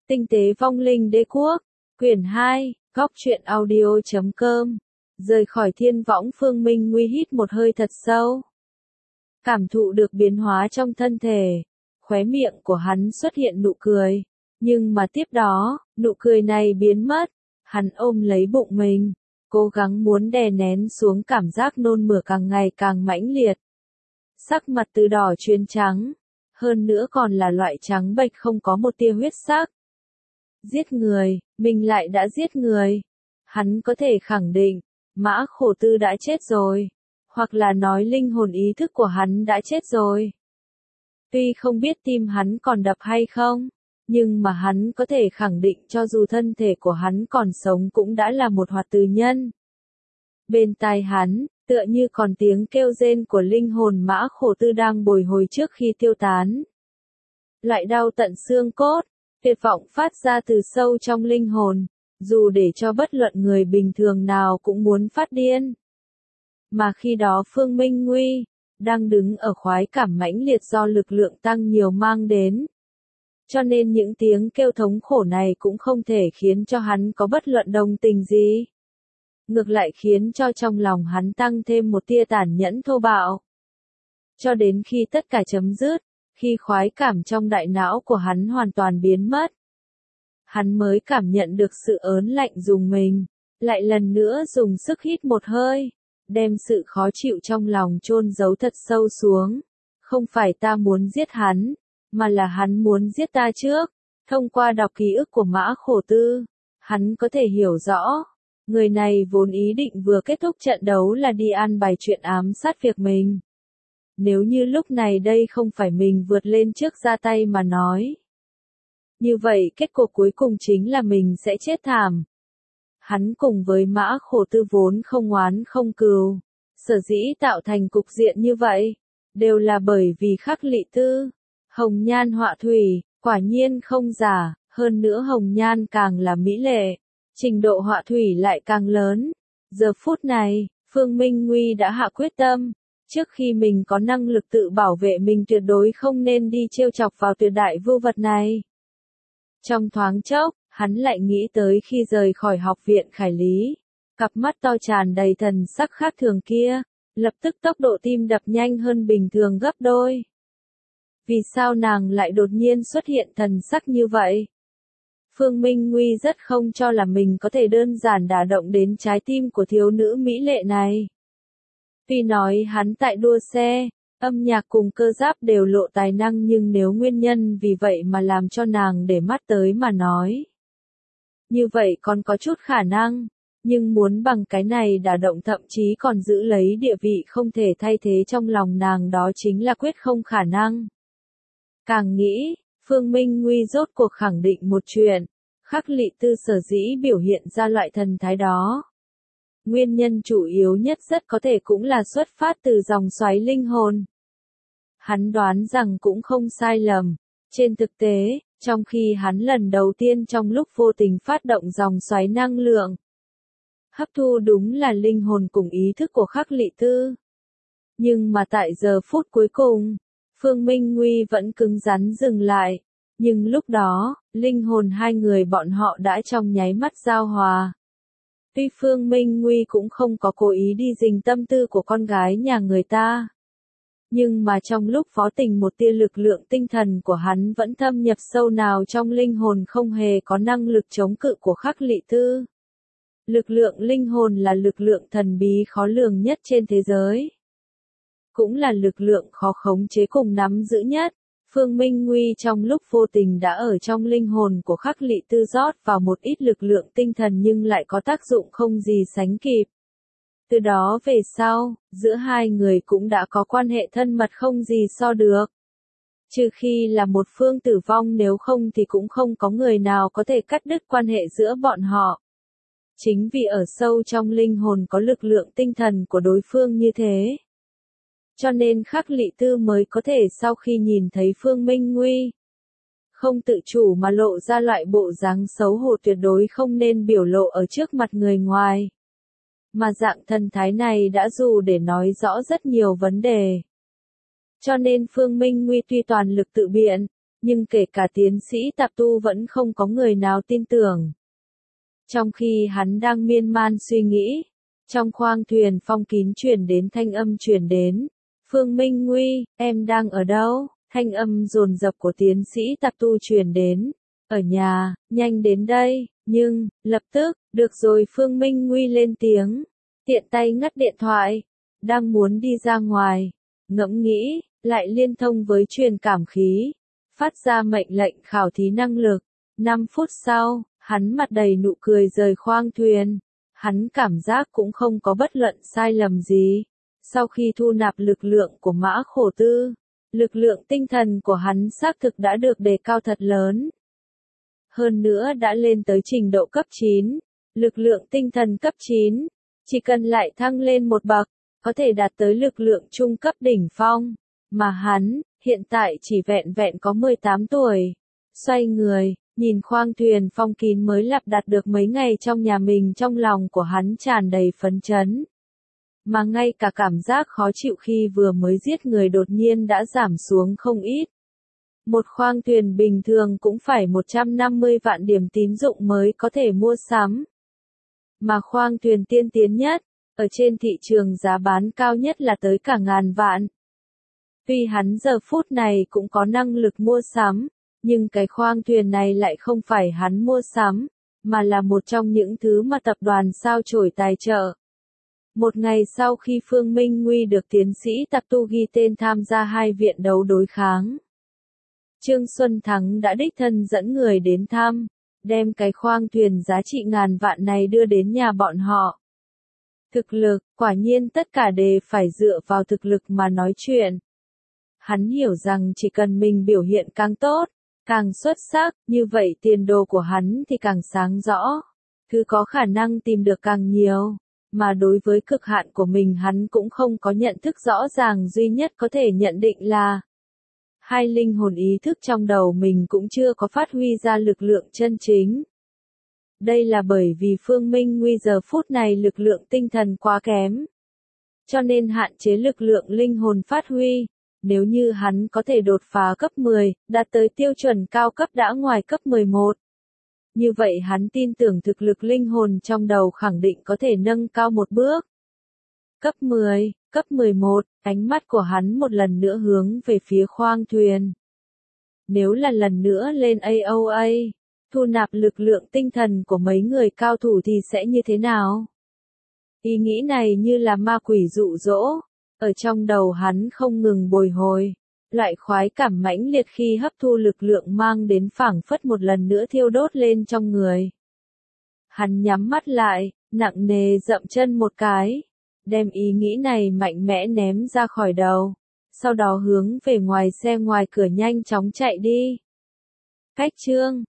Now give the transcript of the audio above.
Tinh tế vong linh đế quốc, quyển 2, góc truyện audio.com. Rời khỏi thiên võng, Phương Minh Nguy hít một hơi thật sâu. Cảm thụ được biến hóa trong thân thể, khóe miệng của hắn xuất hiện nụ cười. Nhưng mà tiếp đó, nụ cười này biến mất, hắn ôm lấy bụng mình, cố gắng muốn đè nén xuống cảm giác nôn mửa càng ngày càng mãnh liệt. Sắc mặt từ đỏ chuyển trắng, hơn nữa còn là loại trắng bệch không có một tia huyết sắc. Giết người, mình lại đã giết người. Hắn có thể khẳng định, Mã Khổ Tư đã chết rồi, hoặc là nói linh hồn ý thức của hắn đã chết rồi. Tuy không biết tim hắn còn đập hay không, nhưng mà hắn có thể khẳng định cho dù thân thể của hắn còn sống cũng đã là một hoạt tử nhân. Bên tai hắn, tựa như còn tiếng kêu rên của linh hồn Mã Khổ Tư đang bồi hồi trước khi tiêu tán. Loại đau tận xương cốt, tuyệt vọng phát ra từ sâu trong linh hồn, dù để cho bất luận người bình thường nào cũng muốn phát điên. Mà khi đó Phương Minh Nguy, đang đứng ở khoái cảm mãnh liệt do lực lượng tăng nhiều mang đến. Cho nên những tiếng kêu thống khổ này cũng không thể khiến cho hắn có bất luận đồng tình gì. Ngược lại khiến cho trong lòng hắn tăng thêm một tia tàn nhẫn thô bạo. Cho đến khi tất cả chấm dứt, khi khoái cảm trong đại não của hắn hoàn toàn biến mất, hắn mới cảm nhận được sự ớn lạnh rùng mình, lại lần nữa dùng sức hít một hơi, đem sự khó chịu trong lòng chôn giấu thật sâu xuống. Không phải ta muốn giết hắn, mà là hắn muốn giết ta trước. Thông qua đọc ký ức của Mã Khổ Tư, hắn có thể hiểu rõ, người này vốn ý định vừa kết thúc trận đấu là đi an bài chuyện ám sát việc mình. Nếu như lúc này đây không phải mình vượt lên trước ra tay mà nói, như vậy kết cục cuối cùng chính là mình sẽ chết thảm. Hắn cùng với Mã Khổ Tư vốn không oán không cừu, sở dĩ tạo thành cục diện như vậy, đều là bởi vì Khắc Lị Tư, hồng nhan họa thủy, quả nhiên không giả, hơn nữa hồng nhan càng là mỹ lệ, trình độ họa thủy lại càng lớn. Giờ phút này, Phương Minh Nguy đã hạ quyết tâm, trước khi mình có năng lực tự bảo vệ mình tuyệt đối không nên đi trêu chọc vào tuyệt đại vưu vật này. Trong thoáng chốc, hắn lại nghĩ tới khi rời khỏi học viện Khải Lý, cặp mắt to tràn đầy thần sắc khác thường kia, lập tức tốc độ tim đập nhanh hơn bình thường gấp đôi. Vì sao nàng lại đột nhiên xuất hiện thần sắc như vậy? Phương Minh Nguy rất không cho là mình có thể đơn giản đả động đến trái tim của thiếu nữ mỹ lệ này. Tuy nói hắn tại đua xe, âm nhạc cùng cơ giáp đều lộ tài năng, nhưng nếu nguyên nhân vì vậy mà làm cho nàng để mắt tới mà nói, như vậy còn có chút khả năng, nhưng muốn bằng cái này đả động thậm chí còn giữ lấy địa vị không thể thay thế trong lòng nàng đó chính là quyết không khả năng. Càng nghĩ, Phương Minh Nguy rốt cuộc khẳng định một chuyện, Khắc Lị Tư sở dĩ biểu hiện ra loại thần thái đó. Nguyên nhân chủ yếu nhất rất có thể cũng là xuất phát từ dòng xoáy linh hồn. Hắn đoán rằng cũng không sai lầm. Trên thực tế, trong khi hắn lần đầu tiên trong lúc vô tình phát động dòng xoáy năng lượng, hấp thu đúng là linh hồn cùng ý thức của Khắc Lị Tư. Nhưng mà tại giờ phút cuối cùng, Phương Minh Nguy vẫn cứng rắn dừng lại. Nhưng lúc đó, linh hồn hai người bọn họ đã trong nháy mắt giao hòa. Tuy Phương Minh Nguy cũng không có cố ý đi dình tâm tư của con gái nhà người ta, nhưng mà trong lúc phó tình một tia lực lượng tinh thần của hắn vẫn thâm nhập sâu nào trong linh hồn, không hề có năng lực chống cự của Khắc Lị Tư. Lực lượng linh hồn là lực lượng thần bí khó lường nhất trên thế giới, cũng là lực lượng khó khống chế cùng nắm giữ nhất. Phương Minh Nguy trong lúc vô tình đã ở trong linh hồn của Khắc Lị Tư rót vào một ít lực lượng tinh thần, nhưng lại có tác dụng không gì sánh kịp. Từ đó về sau, giữa hai người cũng đã có quan hệ thân mật không gì so được. Trừ khi là một phương tử vong, nếu không thì cũng không có người nào có thể cắt đứt quan hệ giữa bọn họ. Chính vì ở sâu trong linh hồn có lực lượng tinh thần của đối phương như thế, cho nên Khắc Lị Tư mới có thể sau khi nhìn thấy Phương Minh Nguy, không tự chủ mà lộ ra loại bộ dáng xấu hổ tuyệt đối không nên biểu lộ ở trước mặt người ngoài. Mà dạng thần thái này đã dù để nói rõ rất nhiều vấn đề. Cho nên Phương Minh Nguy tuy toàn lực tự biện, nhưng kể cả tiến sĩ Tạp Tu vẫn không có người nào tin tưởng. Trong khi hắn đang miên man suy nghĩ, trong khoang thuyền phong kín truyền đến thanh âm truyền đến. Phương Minh Nguy, em đang ở đâu? Thanh âm dồn dập của tiến sĩ Tạp Tu truyền đến. Ở nhà, nhanh đến đây. Nhưng, lập tức, được rồi, Phương Minh Nguy lên tiếng. Tiện tay ngắt điện thoại. Đang muốn đi ra ngoài. Ngẫm nghĩ, lại liên thông với truyền cảm khí. Phát ra mệnh lệnh khảo thí năng lực. 5 phút sau, hắn mặt đầy nụ cười rời khoang thuyền. Hắn cảm giác cũng không có bất luận sai lầm gì. Sau khi thu nạp lực lượng của Mã Khổ Tư, lực lượng tinh thần của hắn xác thực đã được đề cao thật lớn. Hơn nữa đã lên tới trình độ cấp 9, lực lượng tinh thần cấp 9, chỉ cần lại thăng lên một bậc, có thể đạt tới lực lượng trung cấp đỉnh phong, mà hắn, hiện tại chỉ vẹn vẹn có 18 tuổi. Xoay người, nhìn khoang thuyền phong kín mới lắp đặt được mấy ngày trong nhà mình, trong lòng của hắn tràn đầy phấn chấn. Mà ngay cả cảm giác khó chịu khi vừa mới giết người đột nhiên đã giảm xuống không ít. Một khoang thuyền bình thường cũng phải 150 vạn điểm tín dụng mới có thể mua sắm. Mà khoang thuyền tiên tiến nhất, ở trên thị trường giá bán cao nhất là tới cả ngàn vạn. Tuy hắn giờ phút này cũng có năng lực mua sắm, nhưng cái khoang thuyền này lại không phải hắn mua sắm, mà là một trong những thứ mà tập đoàn sao chổi tài trợ. Một ngày sau khi Phương Minh Nguy được tiến sĩ Tạp Tu ghi tên tham gia 2 viện đấu đối kháng, Trương Xuân Thắng đã đích thân dẫn người đến thăm, đem cái khoang thuyền giá trị ngàn vạn này đưa đến nhà bọn họ. Thực lực, quả nhiên tất cả đều phải dựa vào thực lực mà nói chuyện. Hắn hiểu rằng chỉ cần mình biểu hiện càng tốt, càng xuất sắc, như vậy tiền đồ của hắn thì càng sáng rõ. Thứ có khả năng tìm được càng nhiều. Mà đối với cực hạn của mình hắn cũng không có nhận thức rõ ràng, duy nhất có thể nhận định là hai linh hồn ý thức trong đầu mình cũng chưa có phát huy ra lực lượng chân chính. Đây là bởi vì Phương Minh Nguy giờ phút này lực lượng tinh thần quá kém, cho nên hạn chế lực lượng linh hồn phát huy. Nếu như hắn có thể đột phá cấp 10, đạt tới tiêu chuẩn cao cấp đã ngoài cấp 11. Như vậy hắn tin tưởng thực lực linh hồn trong đầu khẳng định có thể nâng cao một bước. Cấp 10, cấp 11, ánh mắt của hắn một lần nữa hướng về phía khoang thuyền. Nếu là lần nữa lên AOA, thu nạp lực lượng tinh thần của mấy người cao thủ thì sẽ như thế nào? Ý nghĩ này như là ma quỷ dụ dỗ, ở trong đầu hắn không ngừng bồi hồi. Loại khoái cảm mãnh liệt khi hấp thu lực lượng mang đến phảng phất một lần nữa thiêu đốt lên trong người. Hắn nhắm mắt lại, nặng nề dậm chân một cái, đem ý nghĩ này mạnh mẽ ném ra khỏi đầu, sau đó hướng về ngoài xe ngoài cửa nhanh chóng chạy đi. Cách chương